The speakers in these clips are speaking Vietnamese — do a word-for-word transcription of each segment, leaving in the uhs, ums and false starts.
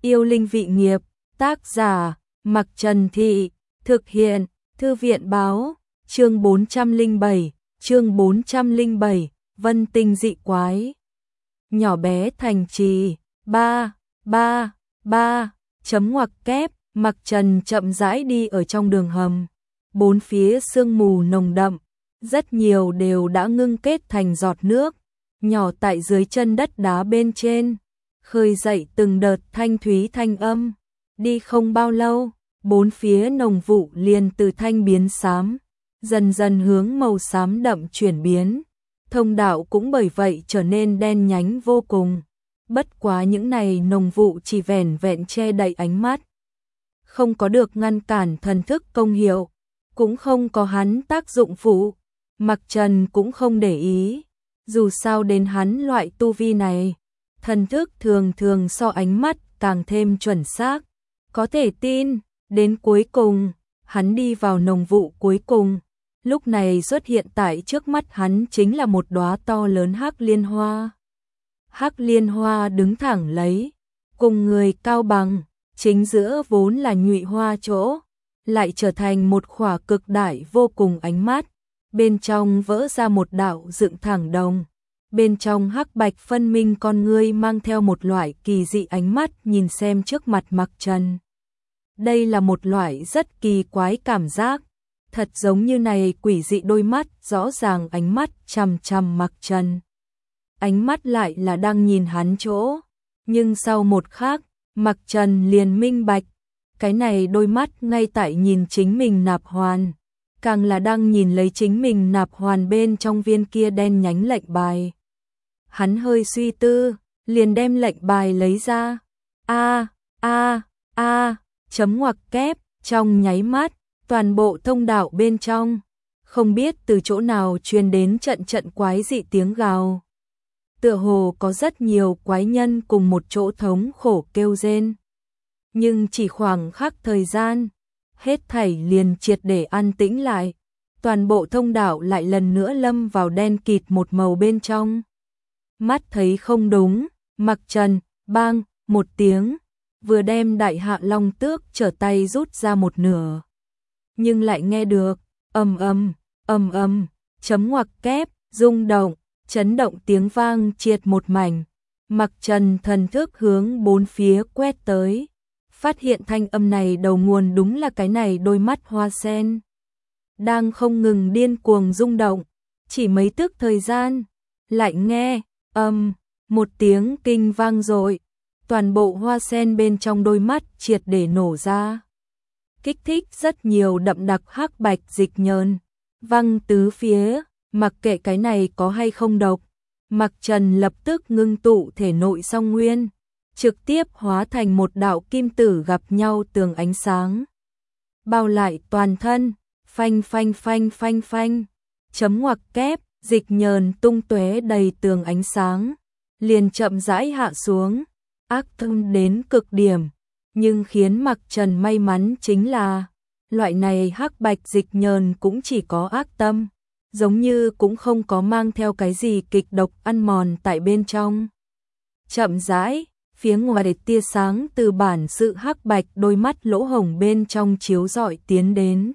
Yêu linh vị nghiệp, tác giả, Mặc Trần Thị, thực hiện, Thư viện báo, chương bốn trăm lẻ bảy, chương bốn trăm lẻ bảy, Vân tinh dị quái. Nhỏ bé thành trì, ba, ba, ba, chấm ngoặc kép, Mặc Trần chậm rãi đi ở trong đường hầm. Bốn phía sương mù nồng đậm, rất nhiều đều đã ngưng kết thành giọt nước, nhỏ tại dưới chân đất đá bên trên, khơi dậy từng đợt thanh thúy thanh âm. Đi không bao lâu, bốn phía nồng vụ liền từ thanh biến xám, dần dần hướng màu xám đậm chuyển biến. Thông đạo cũng bởi vậy trở nên đen nhánh vô cùng. Bất quá những này nồng vụ chỉ vẻn vẹn che đậy ánh mắt, không có được ngăn cản thần thức công hiệu, cũng không có hắn tác dụng phụ. Mặc Trần cũng không để ý, dù sao đến hắn loại tu vi này, thần thức thường thường so ánh mắt càng thêm chuẩn xác, có thể tin. Đến cuối cùng, hắn đi vào nồng vụ cuối cùng. Lúc này xuất hiện tại trước mắt hắn chính là một đóa to lớn hắc liên hoa. Hắc liên hoa đứng thẳng lấy, cùng người cao bằng, chính giữa vốn là nhụy hoa chỗ, lại trở thành một khỏa cực đại vô cùng ánh mắt. Bên trong vỡ ra một đạo dựng thẳng đồng, bên trong hắc bạch phân minh con ngươi mang theo một loại kỳ dị ánh mắt nhìn xem trước mặt Mặc Trần. Đây là một loại rất kỳ quái cảm giác, thật giống như này quỷ dị đôi mắt rõ ràng ánh mắt chằm chằm Mặc Trần. Ánh mắt lại là đang nhìn hắn chỗ, nhưng sau một khắc, Mặc Trần liền minh bạch, cái này đôi mắt ngay tại nhìn chính mình nạp hoàn, càng là đang nhìn lấy chính mình nạp hoàn bên trong viên kia đen nhánh lệnh bài. Hắn hơi suy tư, liền đem lệnh bài lấy ra. A a a chấm ngoặc kép, trong nháy mắt, toàn bộ thông đạo bên trong, không biết từ chỗ nào truyền đến trận trận quái dị tiếng gào. Tựa hồ có rất nhiều quái nhân cùng một chỗ thống khổ kêu rên. Nhưng chỉ khoảng khắc thời gian, hết thảy liền triệt để an tĩnh lại. Toàn bộ thông đạo lại lần nữa lâm vào đen kịt một màu bên trong. Mắt thấy không đúng, Mặc Trần, bang, một tiếng, vừa đem đại hạ long tước trở tay rút ra một nửa. Nhưng lại nghe được, ầm ầm, ầm ầm, chấm ngoặc kép, rung động, chấn động tiếng vang triệt một mảnh. Mặc Trần thần thức hướng bốn phía quét tới, phát hiện thanh âm này đầu nguồn đúng là cái này đôi mắt hoa sen. Đang không ngừng điên cuồng rung động, chỉ mấy tức thời gian, lại nghe, ầm, một tiếng kinh vang dội, toàn bộ hoa sen bên trong đôi mắt triệt để nổ ra. Kích thích rất nhiều đậm đặc hắc bạch dịch nhờn, văng tứ phía, mặc kệ cái này có hay không độc. Mặc Trần lập tức ngưng tụ thể nội song nguyên, trực tiếp hóa thành một đạo kim tử gặp nhau tường ánh sáng. Bao lại toàn thân, phanh phanh phanh phanh phanh, chấm ngoặc kép, dịch nhờn tung tóe đầy tường ánh sáng, liền chậm rãi hạ xuống, ác tâm đến cực điểm. Nhưng khiến Mặc Trần may mắn chính là, loại này hắc bạch dịch nhờn cũng chỉ có ác tâm, giống như cũng không có mang theo cái gì kịch độc ăn mòn tại bên trong. Chậm rãi, phía ngoài tia sáng từ bản sự hắc bạch đôi mắt lỗ hổng bên trong chiếu rọi tiến đến.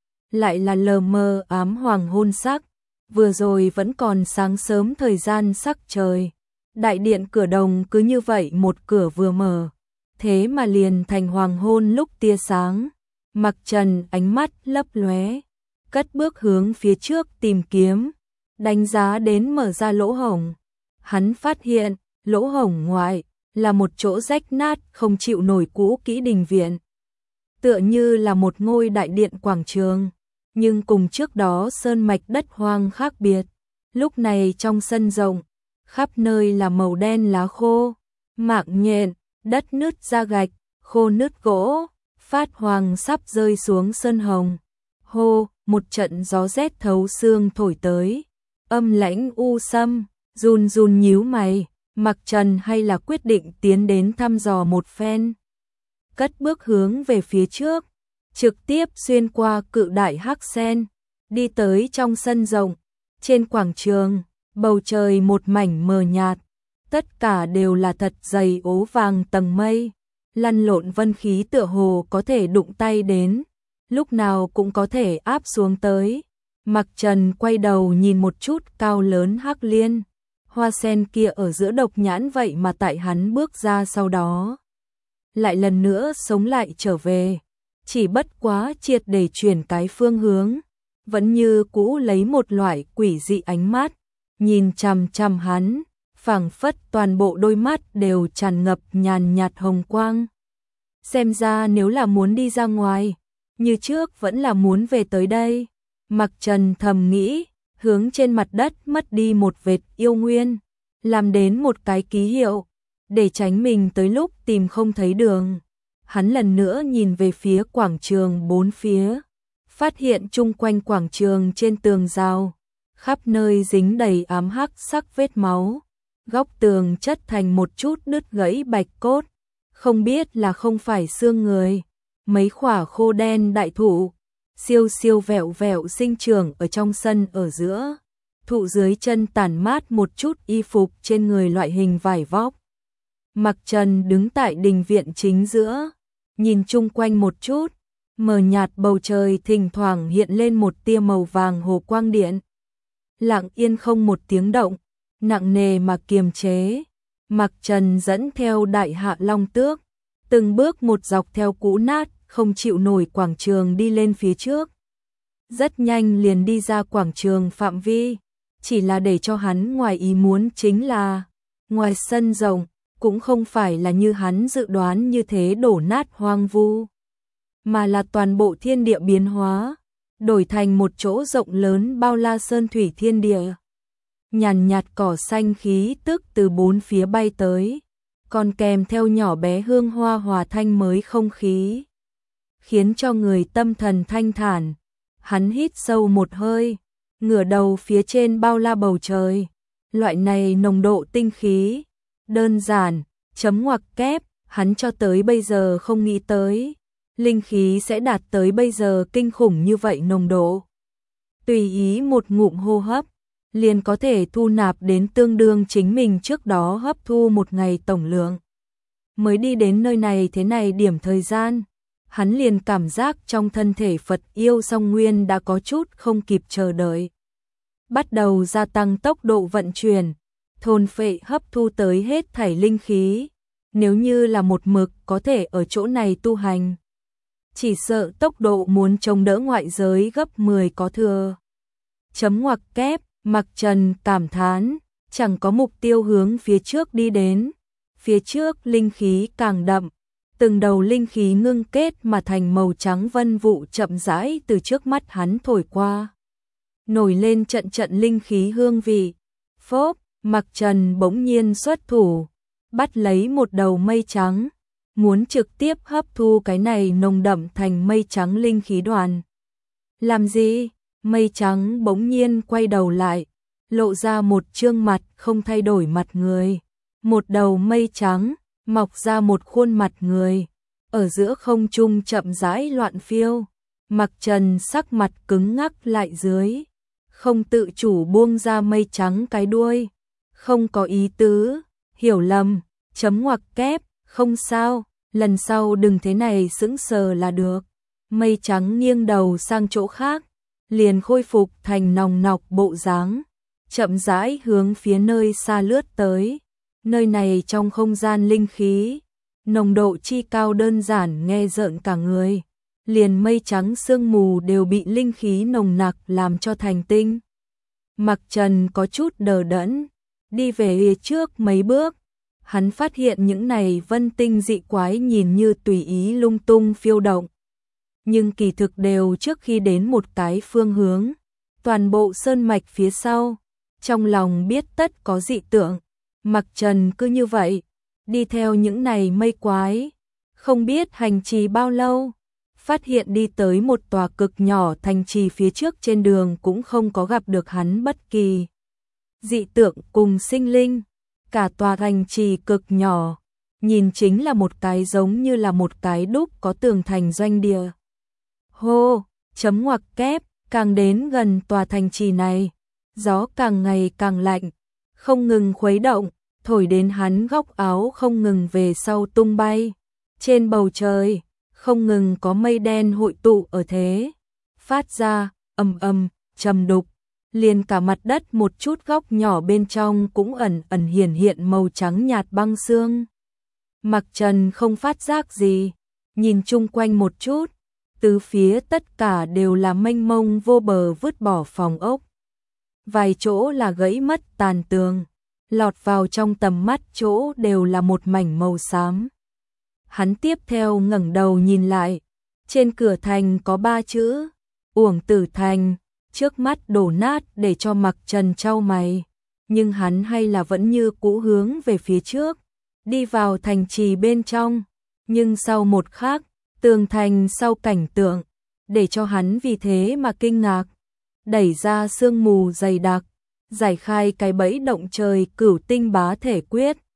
Lại là lờ mờ ám hoàng hôn sắc, vừa rồi vẫn còn sáng sớm thời gian sắc trời. Đại điện cửa đồng cứ như vậy một cửa vừa mở, thế mà liền thành hoàng hôn lúc tia sáng. Mặc Trần ánh mắt lấp lóe, cất bước hướng phía trước tìm kiếm, đánh giá đến mở ra lỗ hổng. Hắn phát hiện, lỗ hổng ngoại là một chỗ rách nát không chịu nổi cũ kỹ đình viện. Tựa như là một ngôi đại điện quảng trường, nhưng cùng trước đó sơn mạch đất hoang khác biệt. Lúc này trong sân rộng, khắp nơi là màu đen lá khô, mạng nhện, đất nứt ra gạch, khô nứt gỗ, phát hoàng sắp rơi xuống sơn hồng. Hô, một trận gió rét thấu xương thổi tới, âm lãnh u sâm, run run nhíu mày. Mặc Trần hay là quyết định tiến đến thăm dò một phen. Cất bước hướng về phía trước, trực tiếp xuyên qua cự đại hắc sen, đi tới trong sân rộng. Trên quảng trường, bầu trời một mảnh mờ nhạt, tất cả đều là thật dày ố vàng tầng mây, lăn lộn vân khí tựa hồ có thể đụng tay đến, lúc nào cũng có thể áp xuống tới. Mặc Trần quay đầu nhìn một chút cao lớn hắc liên, hoa sen kia ở giữa độc nhãn vậy mà tại hắn bước ra sau đó lại lần nữa sống lại trở về, chỉ bất quá triệt để chuyển cái phương hướng, vẫn như cũ lấy một loại quỷ dị ánh mắt, nhìn chằm chằm hắn, phảng phất toàn bộ đôi mắt đều tràn ngập nhàn nhạt hồng quang. Xem ra nếu là muốn đi ra ngoài, như trước vẫn là muốn về tới đây. Mặc Trần thầm nghĩ, hướng trên mặt đất mất đi một vệt yêu nguyên, làm đến một cái ký hiệu, để tránh mình tới lúc tìm không thấy đường. Hắn lần nữa nhìn về phía quảng trường bốn phía, phát hiện chung quanh quảng trường trên tường rào, khắp nơi dính đầy ám hắc sắc vết máu, góc tường chất thành một chút đứt gãy bạch cốt, không biết là không phải xương người. Mấy khỏa khô đen đại thụ, siêu siêu vẹo vẹo sinh trưởng ở trong sân ở giữa, thụ dưới chân tản mát một chút y phục trên người loại hình vải vóc. Mặc Trần đứng tại đình viện chính giữa, nhìn chung quanh một chút, mờ nhạt bầu trời thỉnh thoảng hiện lên một tia màu vàng hồ quang điện. Lặng yên không một tiếng động, nặng nề mà kiềm chế. Mặc Trần dẫn theo đại hạ long tước, từng bước một dọc theo cũ nát, không chịu nổi quảng trường đi lên phía trước. Rất nhanh liền đi ra quảng trường phạm vi, chỉ là để cho hắn ngoài ý muốn chính là, ngoài sân rộng, cũng không phải là như hắn dự đoán như thế đổ nát hoang vu, mà là toàn bộ thiên địa biến hóa, đổi thành một chỗ rộng lớn bao la sơn thủy thiên địa. Nhàn nhạt cỏ xanh khí tức từ bốn phía bay tới, còn kèm theo nhỏ bé hương hoa hòa thanh mới không khí, khiến cho người tâm thần thanh thản. Hắn hít sâu một hơi, ngửa đầu phía trên bao la bầu trời, loại này nồng độ tinh khí, đơn giản, chấm ngoặc kép, hắn cho tới bây giờ không nghĩ tới, linh khí sẽ đạt tới bây giờ kinh khủng như vậy nồng độ. Tùy ý một ngụm hô hấp, liền có thể thu nạp đến tương đương chính mình trước đó hấp thu một ngày tổng lượng. Mới đi đến nơi này thế này điểm thời gian, hắn liền cảm giác trong thân thể Phật yêu song nguyên đã có chút không kịp chờ đợi. Bắt đầu gia tăng tốc độ vận chuyển, thôn phệ hấp thu tới hết thảy linh khí. Nếu như là một mực có thể ở chỗ này tu hành, chỉ sợ tốc độ muốn chống đỡ ngoại giới gấp mười có thừa. Chấm ngoặc kép, Mặc Trần cảm thán, chẳng có mục tiêu hướng phía trước đi đến. Phía trước linh khí càng đậm, từng đầu linh khí ngưng kết mà thành màu trắng vân vụ chậm rãi từ trước mắt hắn thổi qua. Nổi lên trận trận linh khí hương vị. Phốp, Mặc Trần bỗng nhiên xuất thủ, bắt lấy một đầu mây trắng, muốn trực tiếp hấp thu cái này nồng đậm thành mây trắng linh khí đoàn. Làm gì? Mây trắng bỗng nhiên quay đầu lại, lộ ra một trương mặt không thay đổi mặt người. Một đầu mây trắng, mọc ra một khuôn mặt người, ở giữa không trung chậm rãi loạn phiêu. Mặc Trần sắc mặt cứng ngắc lại dưới, không tự chủ buông ra mây trắng cái đuôi. Không có ý tứ, hiểu lầm, chấm ngoặc kép, không sao, lần sau đừng thế này sững sờ là được. Mây trắng nghiêng đầu sang chỗ khác, liền khôi phục thành nòng nọc bộ dáng, chậm rãi hướng phía nơi xa lướt tới. Nơi này trong không gian linh khí, nồng độ chi cao đơn giản nghe rợn cả người, liền mây trắng sương mù đều bị linh khí nồng nặc làm cho thành tinh. Mặc Trần có chút đờ đẫn, đi về phía trước mấy bước, hắn phát hiện những này vân tinh dị quái nhìn như tùy ý lung tung phiêu động, nhưng kỳ thực đều trước khi đến một cái phương hướng, toàn bộ sơn mạch phía sau, trong lòng biết tất có dị tượng. Mặc Trần cứ như vậy, đi theo những này mây quái, không biết hành trì bao lâu, phát hiện đi tới một tòa cực nhỏ thành trì phía trước trên đường cũng không có gặp được hắn bất kỳ dị tượng cùng sinh linh. Cả tòa thành trì cực nhỏ, nhìn chính là một cái giống như là một cái đúc có tường thành doanh địa. Hô, chấm ngoặc kép, càng đến gần tòa thành trì này, gió càng ngày càng lạnh, không ngừng khuấy động, thổi đến hắn góc áo không ngừng về sau tung bay. Trên bầu trời, không ngừng có mây đen hội tụ ở thế, phát ra ầm ầm, trầm đục, liền cả mặt đất một chút góc nhỏ bên trong cũng ẩn ẩn hiển hiện màu trắng nhạt băng xương. Mặc Trần không phát giác gì, nhìn chung quanh một chút, tứ phía tất cả đều là mênh mông vô bờ vứt bỏ phòng ốc. Vài chỗ là gãy mất tàn tường, lọt vào trong tầm mắt chỗ đều là một mảnh màu xám. Hắn tiếp theo ngẩng đầu nhìn lại, trên cửa thành có ba chữ, Uổng Tử Thành, trước mắt đổ nát để cho Mặc Trần chau mày, nhưng hắn hay là vẫn như cũ hướng về phía trước, đi vào thành trì bên trong, nhưng sau một khắc, tường thành sau cảnh tượng, để cho hắn vì thế mà kinh ngạc, đẩy ra sương mù dày đặc, giải khai cái bẫy động trời cửu tinh bá thể quyết,